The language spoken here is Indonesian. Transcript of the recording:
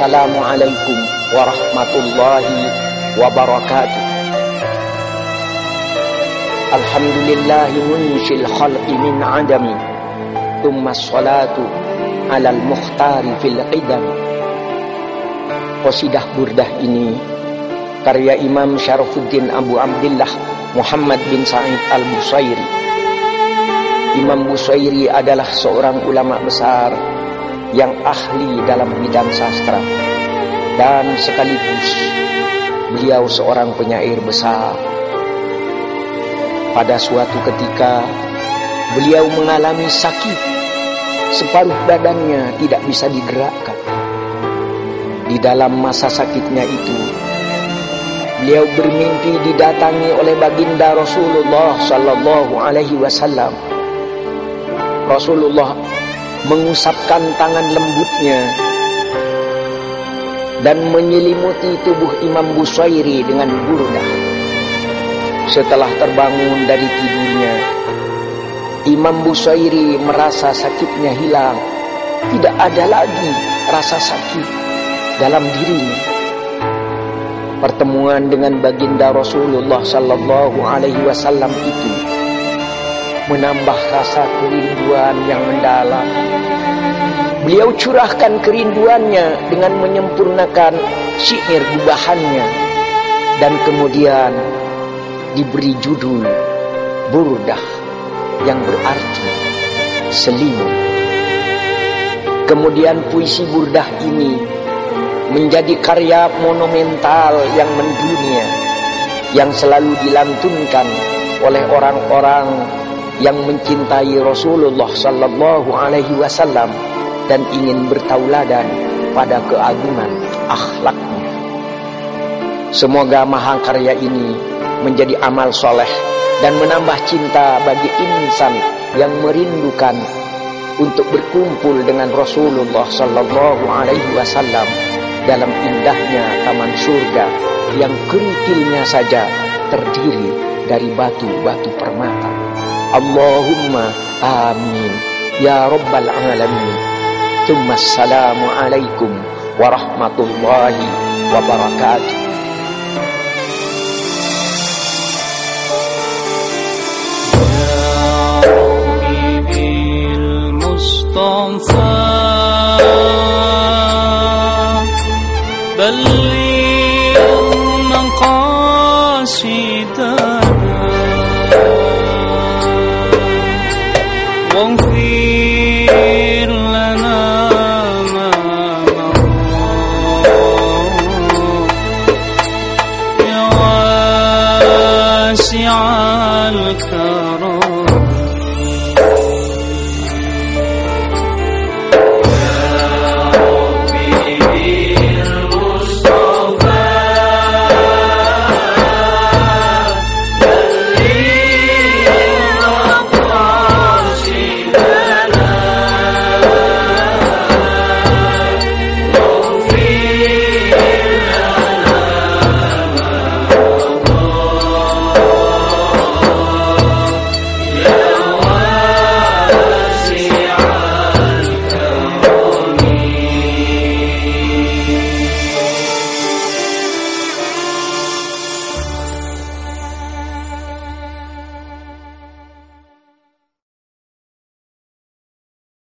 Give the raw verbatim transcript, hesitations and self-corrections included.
Assalamualaikum warahmatullahi wabarakatuh. Alhamdulillahi munshil khalqi min adami, thumma salatu alal mukhtari fil qidam. Qasidah burdah ini karya Imam Syarafuddin Abu Abdillah Muhammad bin Sa'id al-Busairi. Imam Busairi adalah seorang ulama besar yang ahli dalam bidang sastra, dan sekaligus beliau seorang penyair besar. Pada suatu ketika beliau mengalami sakit, separuh badannya tidak bisa digerakkan. Di dalam masa sakitnya itu, beliau bermimpi didatangi oleh baginda Rasulullah sallallahu alaihi wasallam. Rasulullah mengusapkan tangan lembutnya dan menyelimuti tubuh Imam Busairi dengan burdah. Setelah terbangun dari tidurnya, Imam Busairi merasa sakitnya hilang. Tidak ada lagi rasa sakit dalam dirinya. Pertemuan dengan baginda Rasulullah sallallahu alaihi wasallam itu menambah rasa kerinduan yang mendalam. Beliau curahkan kerinduannya dengan menyempurnakan syair gubahannya, dan kemudian diberi judul Burdah, yang berarti selimut. Kemudian puisi burdah ini menjadi karya monumental yang mendunia, yang selalu dilantunkan oleh orang-orang yang mencintai Rasulullah sallallahu alaihi wasallam dan ingin bertauladan pada keagungan akhlaknya. Semoga mahakarya ini menjadi amal soleh dan menambah cinta bagi insan yang merindukan untuk berkumpul dengan Rasulullah sallallahu alaihi wasallam dalam indahnya taman surga yang kerikilnya saja terdiri dari batu-batu permata. Allahumma amin ya rabbal alamin. Tsumma assalamu alaikum warahmatullahi wabarakatuh. Ya Rabbi bil Mustafa balligh maqasidana واغفر لنا ما مضى يا واسع الكرم